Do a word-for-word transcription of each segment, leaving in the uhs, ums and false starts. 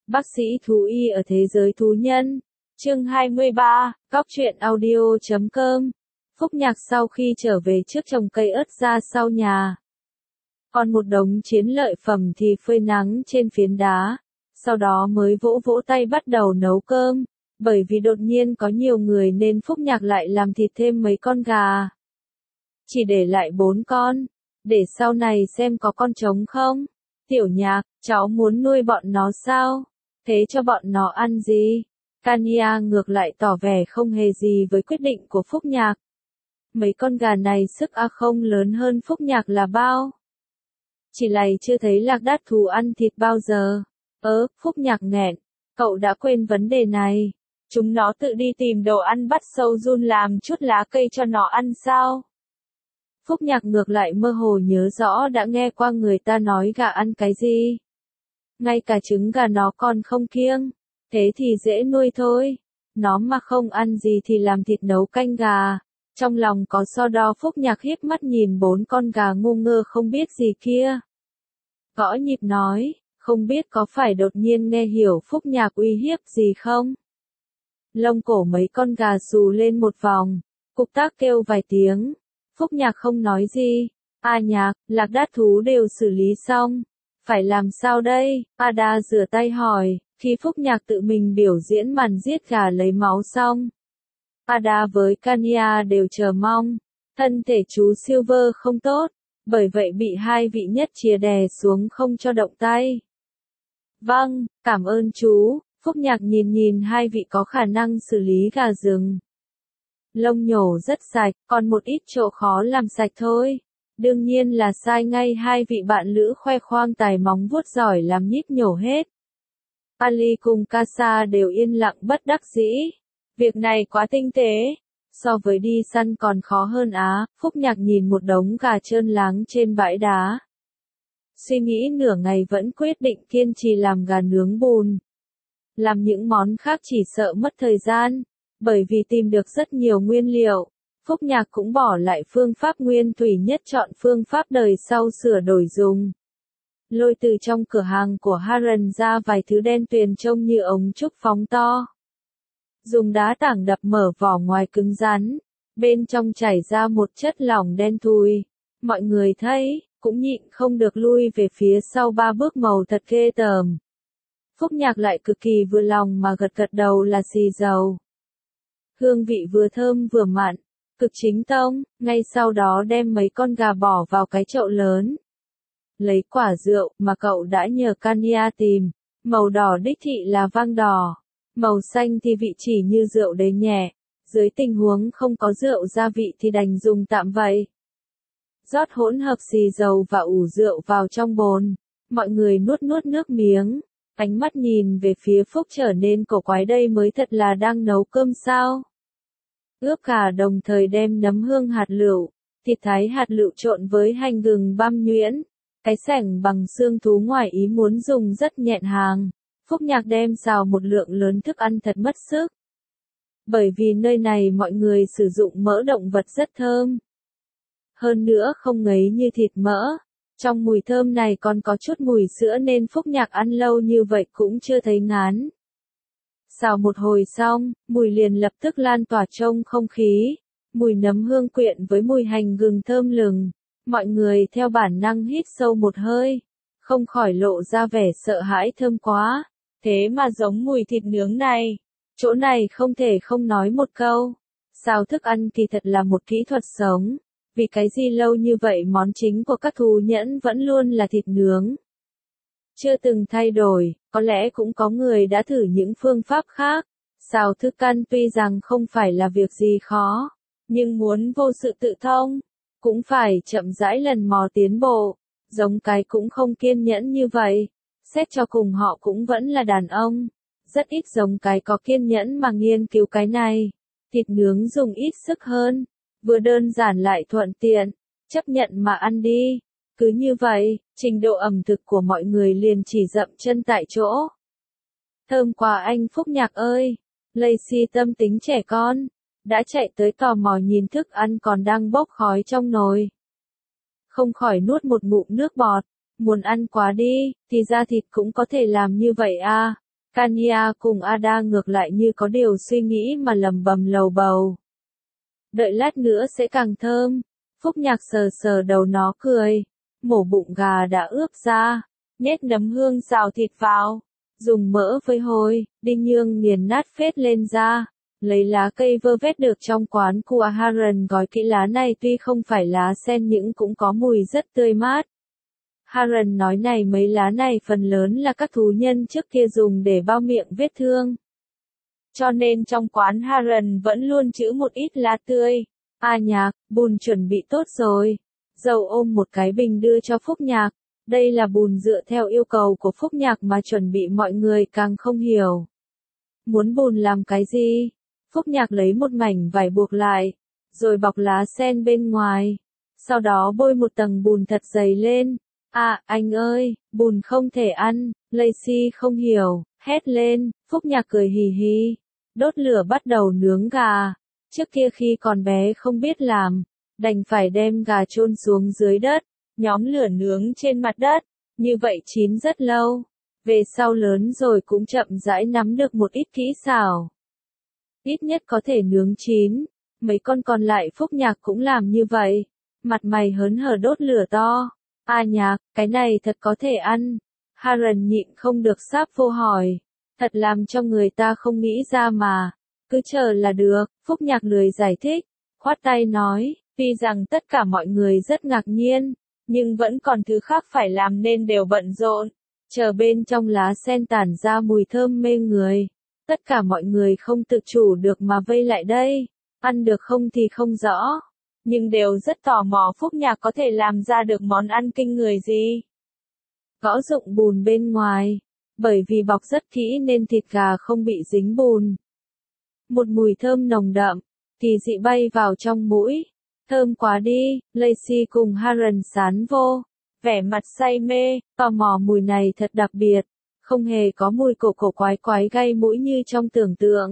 Bác sĩ thú y ở thế giới thú nhân. Chương hai mươi ba, Cóc truyện audio chấm com. Phúc Nhạc sau khi trở về trước trồng cây ớt ra sau nhà. Còn một đống chiến lợi phẩm thì phơi nắng trên phiến đá. Sau đó mới vỗ vỗ tay bắt đầu nấu cơm. Bởi vì đột nhiên có nhiều người nên Phúc Nhạc lại làm thịt thêm mấy con gà. Chỉ để lại bốn con. Để sau này xem có con trống không. Tiểu Nhạc, cháu muốn nuôi bọn nó sao? Thế cho bọn nó ăn gì? Kania ngược lại tỏ vẻ không hề gì với quyết định của Phúc Nhạc. Mấy con gà này sức a không lớn hơn Phúc Nhạc là bao. Chỉ lày chưa thấy lạc đát thú ăn thịt bao giờ. Ớ, Phúc Nhạc nghẹn. Cậu đã quên vấn đề này. Chúng nó tự đi tìm đồ ăn bắt sâu giun làm chút lá cây cho nó ăn sao? Phúc Nhạc ngược lại mơ hồ nhớ rõ đã nghe qua người ta nói gà ăn cái gì. Ngay cả trứng gà nó còn không kiêng. Thế thì dễ nuôi thôi. Nó mà không ăn gì thì làm thịt nấu canh gà. Trong lòng có so đo. Phúc Nhạc hiếp mắt nhìn bốn con gà ngu ngơ không biết gì kia. Gõ nhịp nói, không biết có phải đột nhiên nghe hiểu Phúc Nhạc uy hiếp gì không? Lông cổ mấy con gà xù lên một vòng. Cục tác kêu vài tiếng. Phúc Nhạc không nói gì. A Nhạc, lạc đát thú đều xử lý xong. Phải làm sao đây? Ada rửa tay hỏi, khi Phúc Nhạc tự mình biểu diễn màn giết gà lấy máu xong. Ada với Kania đều chờ mong. Thân thể chú Silver không tốt, bởi vậy bị hai vị nhất chìa đè xuống không cho động tay. Vâng, cảm ơn chú. Phúc Nhạc nhìn nhìn hai vị có khả năng xử lý gà rừng. Lông nhổ rất sạch, còn một ít chỗ khó làm sạch thôi. Đương nhiên là sai ngay hai vị bạn lữ khoe khoang tài móng vuốt giỏi làm nhíp nhổ hết. Ali cùng Casa đều yên lặng bất đắc dĩ. Việc này quá tinh tế. So với đi săn còn khó hơn á. Phúc Nhạc nhìn một đống gà trơn láng trên bãi đá. Suy nghĩ nửa ngày vẫn quyết định kiên trì làm gà nướng bùn. Làm những món khác chỉ sợ mất thời gian. Bởi vì tìm được rất nhiều nguyên liệu. Phúc Nhạc cũng bỏ lại phương pháp nguyên thủy nhất chọn phương pháp đời sau sửa đổi dùng. Lôi từ trong cửa hàng của Haran ra vài thứ đen tuyền trông như ống trúc phóng to. Dùng đá tảng đập mở vỏ ngoài cứng rắn. Bên trong chảy ra một chất lỏng đen thui. Mọi người thấy, cũng nhịn không được lui về phía sau ba bước màu thật ghê tởm. Phúc Nhạc lại cực kỳ vừa lòng mà gật gật đầu là xì dầu. Hương vị vừa thơm vừa mặn. Cực chính tông, ngay sau đó đem mấy con gà bỏ vào cái chậu lớn. Lấy quả rượu mà cậu đã nhờ Kania tìm, màu đỏ đích thị là vang đỏ, màu xanh thì vị chỉ như rượu đấy nhẹ, dưới tình huống không có rượu gia vị thì đành dùng tạm vậy. Rót hỗn hợp xì dầu và ủ rượu vào trong bồn, mọi người nuốt nuốt nước miếng, ánh mắt nhìn về phía Phúc trở nên cổ quái đây mới thật là đang nấu cơm sao. Ướp gà đồng thời đem nấm hương hạt lựu, thịt thái hạt lựu trộn với hành gừng băm nhuyễn. Cái sẻng bằng xương thú ngoài ý muốn dùng rất nhẹn hàng. Phúc Nhạc đem xào một lượng lớn thức ăn thật mất sức. Bởi vì nơi này mọi người sử dụng mỡ động vật rất thơm. Hơn nữa không ngấy như thịt mỡ. Trong mùi thơm này còn có chút mùi sữa nên Phúc Nhạc ăn lâu như vậy cũng chưa thấy ngán. Xào một hồi xong, mùi liền lập tức lan tỏa trong không khí. Mùi nấm hương quyện với mùi hành gừng thơm lừng. Mọi người theo bản năng hít sâu một hơi. Không khỏi lộ ra vẻ sợ hãi thơm quá. Thế mà giống mùi thịt nướng này. Chỗ này không thể không nói một câu. Xào thức ăn kỳ thật là một kỹ thuật sống. Vì cái gì lâu như vậy món chính của các thú nhẫn vẫn luôn là thịt nướng. Chưa từng thay đổi, có lẽ cũng có người đã thử những phương pháp khác. Xào thức ăn tuy rằng không phải là việc gì khó, nhưng muốn vô sự tự thông, cũng phải chậm rãi lần mò tiến bộ. Giống cái cũng không kiên nhẫn như vậy. Xét cho cùng họ cũng vẫn là đàn ông. Rất ít giống cái có kiên nhẫn mà nghiên cứu cái này. Thịt nướng dùng ít sức hơn. Vừa đơn giản lại thuận tiện. Chấp nhận mà ăn đi. Cứ như vậy, trình độ ẩm thực của mọi người liền chỉ dậm chân tại chỗ. Thơm quá anh Phúc Nhạc ơi! Lacey tâm tính trẻ con, đã chạy tới tò mò nhìn thức ăn còn đang bốc khói trong nồi. Không khỏi nuốt một ngụm nước bọt, muốn ăn quá đi, thì ra thịt cũng có thể làm như vậy à. Kanya cùng Ada ngược lại như có điều suy nghĩ mà lầm bầm lầu bầu. Đợi lát nữa sẽ càng thơm. Phúc Nhạc sờ sờ đầu nó cười. Mổ bụng gà đã ướp ra. Nhét nấm hương xào thịt vào. Dùng mỡ với hôi, đinh nhương nghiền nát phết lên ra. Lấy lá cây vơ vét được trong quán của Haran gói kỹ lá này tuy không phải lá sen nhưng cũng có mùi rất tươi mát. Haran nói này mấy lá này phần lớn là các thú nhân trước kia dùng để bao miệng vết thương. Cho nên trong quán Haran vẫn luôn trữ một ít lá tươi. A Nhạc, bùn chuẩn bị tốt rồi. Dâu ôm một cái bình đưa cho Phúc Nhạc. Đây là bùn dựa theo yêu cầu của Phúc Nhạc mà chuẩn bị mọi người càng không hiểu. Muốn bùn làm cái gì? Phúc Nhạc lấy một mảnh vải buộc lại, rồi bọc lá sen bên ngoài. Sau đó bôi một tầng bùn thật dày lên. À, anh ơi, bùn không thể ăn. Lacey không hiểu, hét lên. Phúc Nhạc cười hì hì. Đốt lửa bắt đầu nướng gà. Trước kia khi còn bé không biết làm, đành phải đem gà chôn xuống dưới đất, nhóm lửa nướng trên mặt đất, như vậy chín rất lâu. Về sau lớn rồi cũng chậm rãi nắm được một ít kỹ xảo. Ít nhất có thể nướng chín. Mấy con còn lại Phúc Nhạc cũng làm như vậy. Mặt mày hớn hở đốt lửa to. A Nhạc, cái này thật có thể ăn. Haran nhịn không được sáp vô hỏi. Thật làm cho người ta không nghĩ ra mà. Cứ chờ là được. Phúc Nhạc lười giải thích. Khoát tay nói, tuy rằng tất cả mọi người rất ngạc nhiên, nhưng vẫn còn thứ khác phải làm nên đều bận rộn. Chờ bên trong lá sen tản ra mùi thơm mê người. Tất cả mọi người không tự chủ được mà vây lại đây. Ăn được không thì không rõ. Nhưng đều rất tò mò Phúc Nhạc có thể làm ra được món ăn kinh người gì. Gõ rụng bùn bên ngoài. Bởi vì bọc rất kỹ nên thịt gà không bị dính bùn. Một mùi thơm nồng đậm, kỳ dị bay vào trong mũi. Thơm quá đi, Lacey cùng Haran sán vô. Vẻ mặt say mê, tò mò mùi này thật đặc biệt. Không hề có mùi cổ cổ quái quái gây mũi như trong tưởng tượng.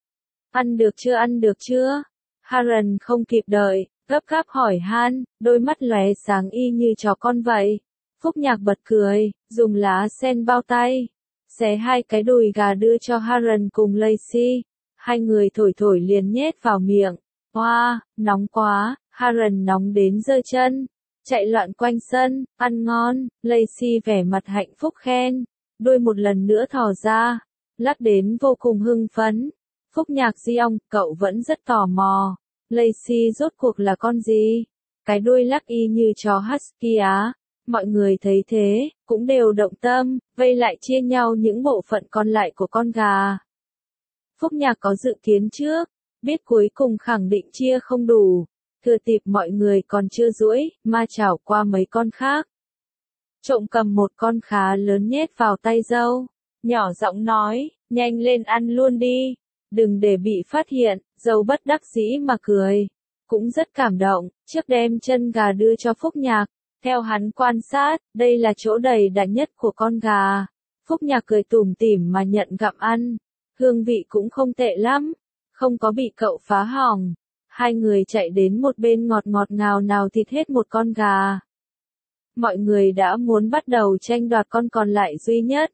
Ăn được chưa ăn được chưa? Haran không kịp đợi, gấp gáp hỏi han, đôi mắt lóe sáng y như chó con vậy. Phúc Nhạc bật cười, dùng lá sen bao tay. Xé hai cái đùi gà đưa cho Haran cùng Lacey. Hai người thổi thổi liền nhét vào miệng. Hoa, wow, nóng quá, Haran nóng đến giơ chân. Chạy loạn quanh sân, ăn ngon, Lacey vẻ mặt hạnh phúc khen. Đuôi một lần nữa thò ra, lắc đến vô cùng hưng phấn. Phúc Nhạc di ong, cậu vẫn rất tò mò. Lacey rốt cuộc là con gì? Cái đuôi lắc y như chó husky á. Mọi người thấy thế, cũng đều động tâm, vây lại chia nhau những bộ phận còn lại của con gà. Phúc Nhạc có dự kiến trước, biết cuối cùng khẳng định chia không đủ. Thừa dịp mọi người còn chưa duỗi, ma chảo qua mấy con khác. Trộm cầm một con khá lớn nhét vào tay dâu. Nhỏ giọng nói, nhanh lên ăn luôn đi. Đừng để bị phát hiện, dâu bất đắc dĩ mà cười. Cũng rất cảm động, trước đem chân gà đưa cho Phúc Nhạc. Theo hắn quan sát, đây là chỗ đầy đặn nhất của con gà. Phúc Nhạc cười tủm tỉm mà nhận gặm ăn. Hương vị cũng không tệ lắm, không có bị cậu phá hỏng. Hai người chạy đến một bên ngọt ngọt ngào nào thịt hết một con gà. Mọi người đã muốn bắt đầu tranh đoạt con còn lại duy nhất.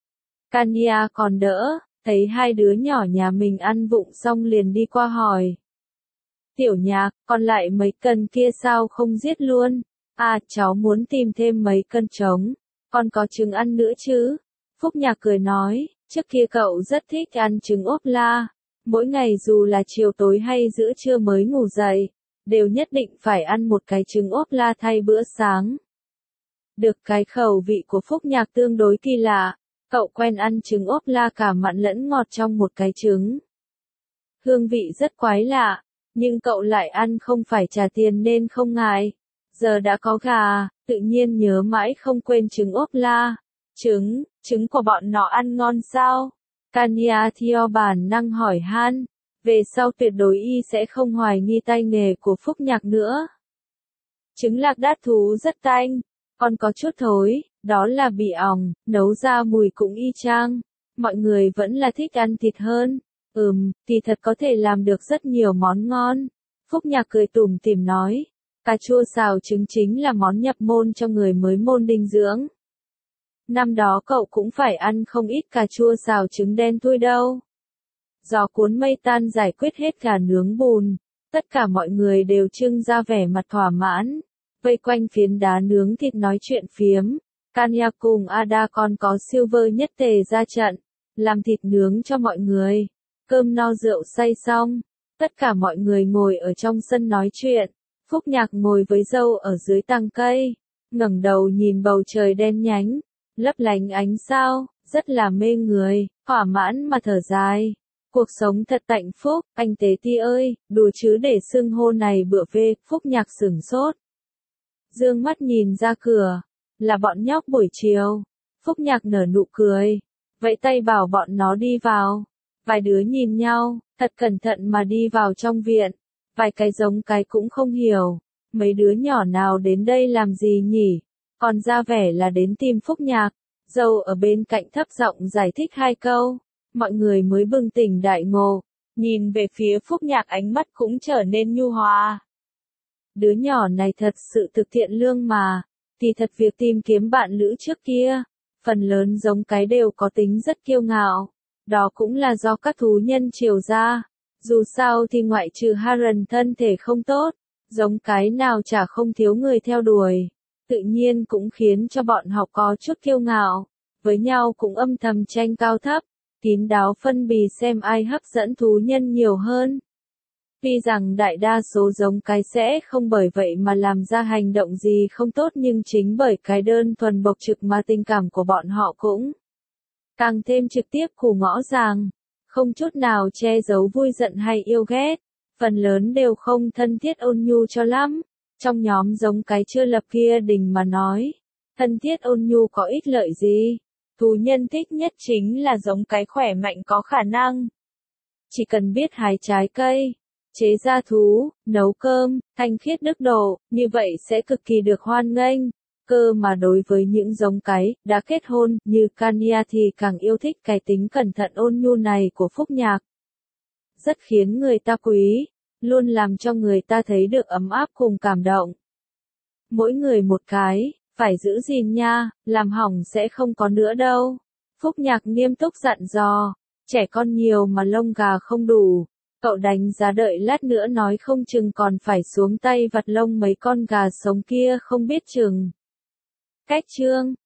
Kanya còn đỡ, thấy hai đứa nhỏ nhà mình ăn vụng xong liền đi qua hỏi. Tiểu Nhạc, còn lại mấy cân kia sao không giết luôn? À, cháu muốn tìm thêm mấy cân trống, còn có trứng ăn nữa chứ? Phúc Nhạc cười nói, trước kia cậu rất thích ăn trứng ốp la. Mỗi ngày dù là chiều tối hay giữa trưa mới ngủ dậy, đều nhất định phải ăn một cái trứng ốp la thay bữa sáng. Được cái khẩu vị của Phúc Nhạc tương đối kỳ lạ, cậu quen ăn trứng ốp la cả mặn lẫn ngọt trong một cái trứng. Hương vị rất quái lạ, nhưng cậu lại ăn không phải trả tiền nên không ngại. Giờ đã có gà, tự nhiên nhớ mãi không quên trứng ốp la. Trứng, trứng của bọn nó ăn ngon sao? Kanya theo bản năng hỏi han, về sau tuyệt đối y sẽ không hoài nghi tay nghề của Phúc Nhạc nữa. Trứng lạc đát thú rất tanh, còn có chút thối, đó là bị ỏng, nấu ra mùi cũng y chang. Mọi người vẫn là thích ăn thịt hơn. Ừm, thì thật có thể làm được rất nhiều món ngon. Phúc Nhạc cười tủm tỉm nói, cà chua xào trứng chính là món nhập môn cho người mới môn dinh dưỡng. Năm đó cậu cũng phải ăn không ít cà chua xào trứng đen thui đâu. Gió cuốn mây tan giải quyết hết gà nướng bùn. Tất cả mọi người đều trưng ra vẻ mặt thỏa mãn. Vây quanh phiến đá nướng thịt nói chuyện phiếm. Kanya cùng Ada còn có Silver nhất tề ra trận. Làm thịt nướng cho mọi người. Cơm no rượu say xong. Tất cả mọi người ngồi ở trong sân nói chuyện. Phúc Nhạc ngồi với dâu ở dưới tàng cây. Ngẩng đầu nhìn bầu trời đen nhánh. Lấp lánh ánh sao, rất là mê người, thỏa mãn mà thở dài. Cuộc sống thật hạnh phúc, anh Tế Ti ơi, đùa chứ để xưng hô này bữa về, Phúc Nhạc sửng sốt. Dương mắt nhìn ra cửa, là bọn nhóc buổi chiều. Phúc Nhạc nở nụ cười, vẫy tay bảo bọn nó đi vào. Vài đứa nhìn nhau, thật cẩn thận mà đi vào trong viện. Vài cái giống cái cũng không hiểu, mấy đứa nhỏ nào đến đây làm gì nhỉ? Còn ra vẻ là đến tìm Phúc Nhạc. Dâu ở bên cạnh thấp giọng giải thích hai câu. Mọi người mới bừng tỉnh đại ngộ. Nhìn về phía Phúc Nhạc ánh mắt cũng trở nên nhu hòa. Đứa nhỏ này thật sự thực thiện lương mà. Thì thật việc tìm kiếm bạn lữ trước kia. Phần lớn giống cái đều có tính rất kiêu ngạo. Đó cũng là do các thú nhân chiều ra. Dù sao thì ngoại trừ Haran thân thể không tốt. Giống cái nào chả không thiếu người theo đuổi. Tự nhiên cũng khiến cho bọn họ có chút kiêu ngạo, với nhau cũng âm thầm tranh cao thấp, kín đáo phân bì xem ai hấp dẫn thú nhân nhiều hơn. Tuy rằng đại đa số giống cái sẽ không bởi vậy mà làm ra hành động gì không tốt nhưng chính bởi cái đơn thuần bộc trực mà tình cảm của bọn họ cũng càng thêm trực tiếp khủ ngõ ràng, không chút nào che giấu vui giận hay yêu ghét, phần lớn đều không thân thiết ôn nhu cho lắm. Trong nhóm giống cái chưa lập kia đình mà nói, thân thiết ôn nhu có ích lợi gì? Thú nhân thích nhất chính là giống cái khỏe mạnh có khả năng. Chỉ cần biết hái trái cây, chế ra thú, nấu cơm, thanh khiết đức độ, như vậy sẽ cực kỳ được hoan nghênh. Cơ mà đối với những giống cái đã kết hôn như Kanya thì càng yêu thích cái tính cẩn thận ôn nhu này của Phúc Nhạc. Rất khiến người ta quý. Luôn làm cho người ta thấy được ấm áp cùng cảm động. Mỗi người một cái, phải giữ gìn nha, làm hỏng sẽ không có nữa đâu. Phúc Nhạc nghiêm túc dặn dò, trẻ con nhiều mà lông gà không đủ. Cậu đánh giá đợi lát nữa nói không chừng còn phải xuống tay vặt lông mấy con gà sống kia không biết chừng. Cách chương